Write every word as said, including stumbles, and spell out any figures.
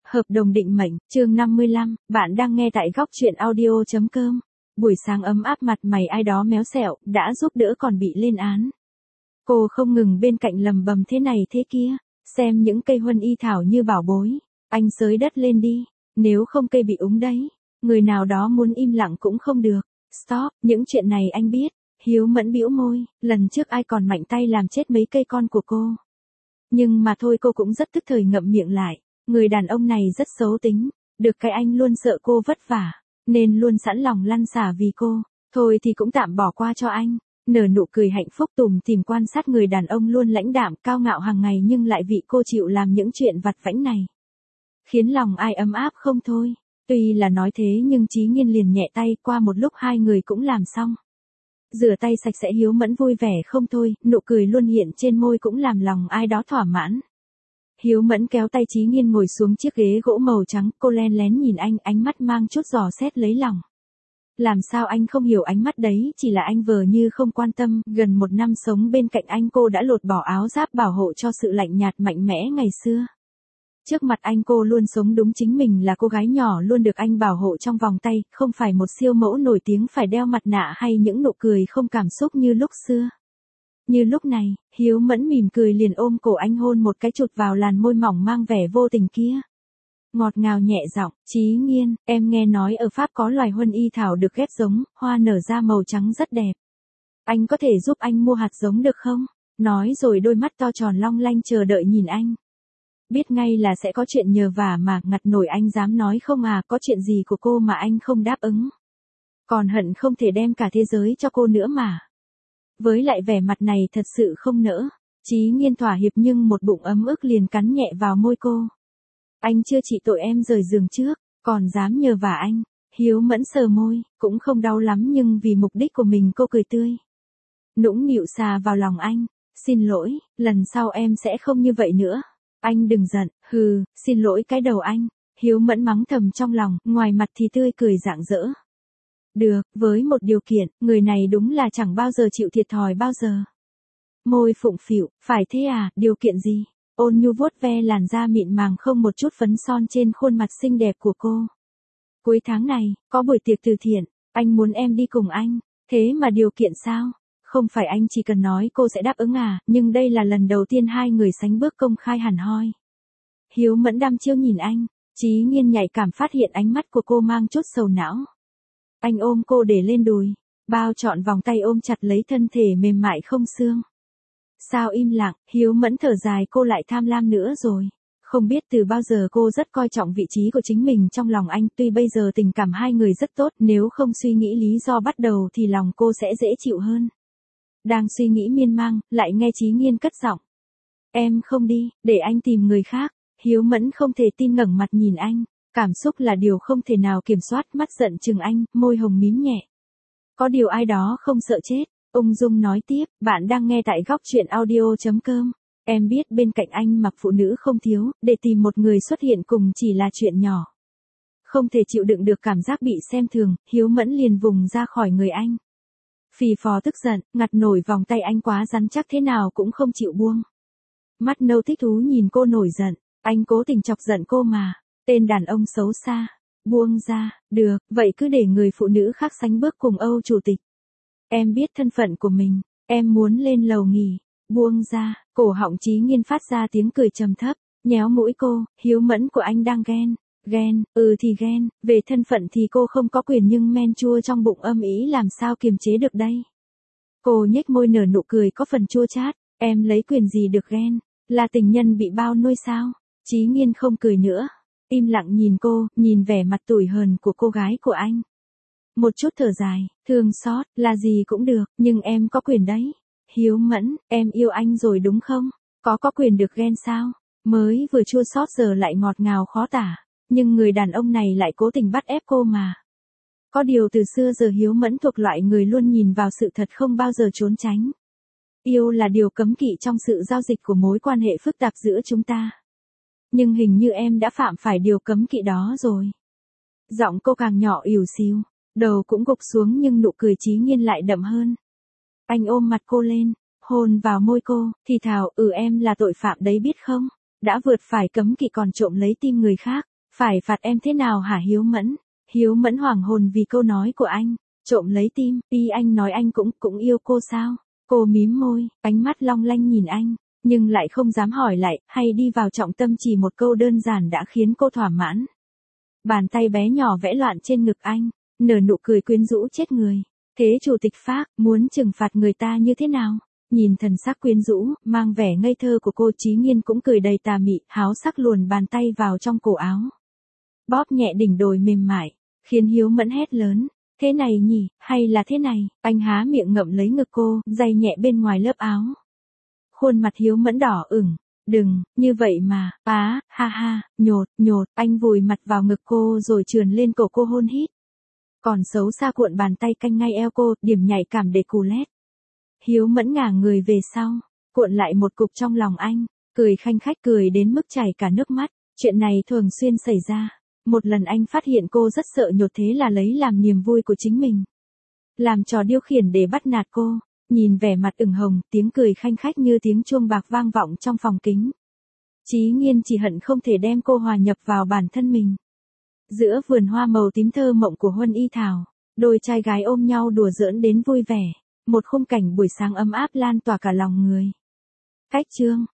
Hợp đồng định mệnh, chương năm mươi lăm, bạn đang nghe tại góc truyện audio chấm com. Buổi sáng ấm áp mặt mày ai đó méo xẹo, đã giúp đỡ còn bị lên án. Cô không ngừng bên cạnh lầm bầm thế này thế kia, xem những cây huân y thảo như bảo bối. Anh xới đất lên đi, nếu không cây bị úng đấy. Người nào đó muốn im lặng cũng không được. Stop, những chuyện này anh biết. Hiếu Mẫn bĩu môi, lần trước ai còn mạnh tay làm chết mấy cây con của cô. Nhưng mà thôi cô cũng rất tức thời ngậm miệng lại. Người đàn ông này rất xấu tính, được cái anh luôn sợ cô vất vả, nên luôn sẵn lòng lăn xả vì cô, thôi thì cũng tạm bỏ qua cho anh. Nở nụ cười hạnh phúc tủm tỉm quan sát người đàn ông luôn lãnh đạm cao ngạo hàng ngày nhưng lại vì cô chịu làm những chuyện vặt vãnh này. Khiến lòng ai ấm áp không thôi, tuy là nói thế nhưng Chí Nghiên liền nhẹ tay qua một lúc hai người cũng làm xong. Rửa tay sạch sẽ Hiếu Mẫn vui vẻ không thôi, nụ cười luôn hiện trên môi cũng làm lòng ai đó thỏa mãn. Hiếu Mẫn kéo tay Chí Nghiên ngồi xuống chiếc ghế gỗ màu trắng, cô len lén nhìn anh, ánh mắt mang chút dò xét lấy lòng. Làm sao anh không hiểu ánh mắt đấy, chỉ là anh vờ như không quan tâm, gần một năm sống bên cạnh anh cô đã lột bỏ áo giáp bảo hộ cho sự lạnh nhạt mạnh mẽ ngày xưa. Trước mặt anh cô luôn sống đúng chính mình là cô gái nhỏ luôn được anh bảo hộ trong vòng tay, không phải một siêu mẫu nổi tiếng phải đeo mặt nạ hay những nụ cười không cảm xúc như lúc xưa. Như lúc này, Hiếu Mẫn mỉm cười liền ôm cổ anh hôn một cái chụt vào làn môi mỏng mang vẻ vô tình kia. Ngọt ngào nhẹ giọng, Chí Nghiên, em nghe nói ở Pháp có loài huân y thảo được ghép giống, hoa nở ra màu trắng rất đẹp. Anh có thể giúp anh mua hạt giống được không? Nói rồi đôi mắt to tròn long lanh chờ đợi nhìn anh. Biết ngay là sẽ có chuyện nhờ vả mà ngặt nổi anh dám nói không à, có chuyện gì của cô mà anh không đáp ứng. Còn hận không thể đem cả thế giới cho cô nữa mà. Với lại vẻ mặt này thật sự không nỡ. Chí Nghiên thỏa hiệp nhưng một bụng ấm ức liền cắn nhẹ vào môi cô. Anh chưa trị tội em rời giường trước, còn dám nhờ vả anh. Hiếu Mẫn sờ môi, cũng không đau lắm nhưng vì mục đích của mình cô cười tươi. Nũng nịu xà vào lòng anh. Xin lỗi, lần sau em sẽ không như vậy nữa. Anh đừng giận, hừ, xin lỗi cái đầu anh. Hiếu Mẫn mắng thầm trong lòng, ngoài mặt thì tươi cười rạng rỡ. Được, với một điều kiện, người này đúng là chẳng bao giờ chịu thiệt thòi bao giờ. Môi phụng phịu, phải thế à, điều kiện gì? Ôn nhu vuốt ve làn da mịn màng không một chút phấn son trên khuôn mặt xinh đẹp của cô. Cuối tháng này, có buổi tiệc từ thiện, anh muốn em đi cùng anh. Thế mà điều kiện sao? Không phải anh chỉ cần nói cô sẽ đáp ứng à, nhưng đây là lần đầu tiên hai người sánh bước công khai hẳn hoi. Hiếu Mẫn đăm chiêu nhìn anh, Chí Nghiên nhạy cảm phát hiện ánh mắt của cô mang chút sầu não. Anh ôm cô để lên đùi, bao trọn vòng tay ôm chặt lấy thân thể mềm mại không xương. Sao im lặng, Hiếu Mẫn thở dài cô lại tham lam nữa rồi. Không biết từ bao giờ cô rất coi trọng vị trí của chính mình trong lòng anh, tuy bây giờ tình cảm hai người rất tốt, nếu không suy nghĩ lý do bắt đầu thì lòng cô sẽ dễ chịu hơn. Đang suy nghĩ miên man, lại nghe Chí Nghiên cất giọng. Em không đi, để anh tìm người khác. Hiếu Mẫn không thể tin ngẩng mặt nhìn anh. Cảm xúc là điều không thể nào kiểm soát, mắt giận chừng anh, môi hồng mím nhẹ. Có điều ai đó không sợ chết, ung dung nói tiếp, bạn đang nghe tại góc truyện audio chấm com. Em biết bên cạnh anh mặc phụ nữ không thiếu, để tìm một người xuất hiện cùng chỉ là chuyện nhỏ. Không thể chịu đựng được cảm giác bị xem thường, Hiếu Mẫn liền vùng ra khỏi người anh. Phì phò tức giận, ngặt nổi vòng tay anh quá rắn chắc thế nào cũng không chịu buông. Mắt nâu thích thú nhìn cô nổi giận, anh cố tình chọc giận cô mà. Tên đàn ông xấu xa. Buông ra, được, vậy cứ để người phụ nữ khác sánh bước cùng Âu chủ tịch. Em biết thân phận của mình, em muốn lên lầu nghỉ. Buông ra, cổ họng Chí Nghiên phát ra tiếng cười trầm thấp, nhéo mũi cô, Hiếu Mẫn của anh đang ghen. Ghen, ừ thì ghen, về thân phận thì cô không có quyền nhưng men chua trong bụng âm ý làm sao kiềm chế được đây. Cô nhếch môi nở nụ cười có phần chua chát, em lấy quyền gì được ghen, là tình nhân bị bao nuôi sao? Chí Nghiên không cười nữa. Im lặng nhìn cô, nhìn vẻ mặt tủi hờn của cô gái của anh. Một chút thở dài, thương xót, là gì cũng được, nhưng em có quyền đấy. Hiếu Mẫn, em yêu anh rồi đúng không? Có có quyền được ghen sao? Mới vừa chua xót giờ lại ngọt ngào khó tả. Nhưng người đàn ông này lại cố tình bắt ép cô mà. Có điều từ xưa giờ Hiếu Mẫn thuộc loại người luôn nhìn vào sự thật không bao giờ trốn tránh. Yêu là điều cấm kỵ trong sự giao dịch của mối quan hệ phức tạp giữa chúng ta. Nhưng hình như em đã phạm phải điều cấm kỵ đó rồi. Giọng cô càng nhỏ ỉu xìu, đầu cũng gục xuống nhưng nụ cười Chí Nghiên lại đậm hơn. Anh ôm mặt cô lên, hôn vào môi cô, thì thào, ừ em là tội phạm đấy biết không? Đã vượt phải cấm kỵ còn trộm lấy tim người khác. Phải phạt em thế nào hả Hiếu Mẫn? Hiếu Mẫn hoảng hồn vì câu nói của anh, trộm lấy tim, y anh nói anh cũng, cũng yêu cô sao? Cô mím môi, ánh mắt long lanh nhìn anh, nhưng lại không dám hỏi lại, hay đi vào trọng tâm chỉ một câu đơn giản đã khiến cô thỏa mãn. Bàn tay bé nhỏ vẽ loạn trên ngực anh, nở nụ cười quyến rũ chết người. Thế chủ tịch Phác, muốn trừng phạt người ta như thế nào? Nhìn thần sắc quyến rũ, mang vẻ ngây thơ của cô, Chí Nghiên cũng cười đầy tà mị, háo sắc luồn bàn tay vào trong cổ áo. Bóp nhẹ đỉnh đồi mềm mại, khiến Hiếu Mẫn hét lớn. Thế này nhỉ, hay là thế này? Anh há miệng ngậm lấy ngực cô, day nhẹ bên ngoài lớp áo. Khuôn mặt Hiếu Mẫn đỏ ửng. Đừng, như vậy mà, á, ha ha, nhột, nhột, anh vùi mặt vào ngực cô rồi trườn lên cổ cô hôn hít. Còn xấu xa cuộn bàn tay canh ngay eo cô, điểm nhạy cảm để cù lét. Hiếu Mẫn ngả người về sau, cuộn lại một cục trong lòng anh, cười khanh khách cười đến mức chảy cả nước mắt. Chuyện này thường xuyên xảy ra. Một lần anh phát hiện cô rất sợ nhột, thế là lấy làm niềm vui của chính mình. Làm trò điêu khiển để bắt nạt cô, nhìn vẻ mặt ửng hồng, tiếng cười khanh khách như tiếng chuông bạc vang vọng trong phòng kính. Chí Nghiên chỉ hận không thể đem cô hòa nhập vào bản thân mình. Giữa vườn hoa màu tím thơ mộng của Huân Y Thảo, đôi trai gái ôm nhau đùa giỡn đến vui vẻ, một khung cảnh buổi sáng ấm áp lan tỏa cả lòng người. Cách chương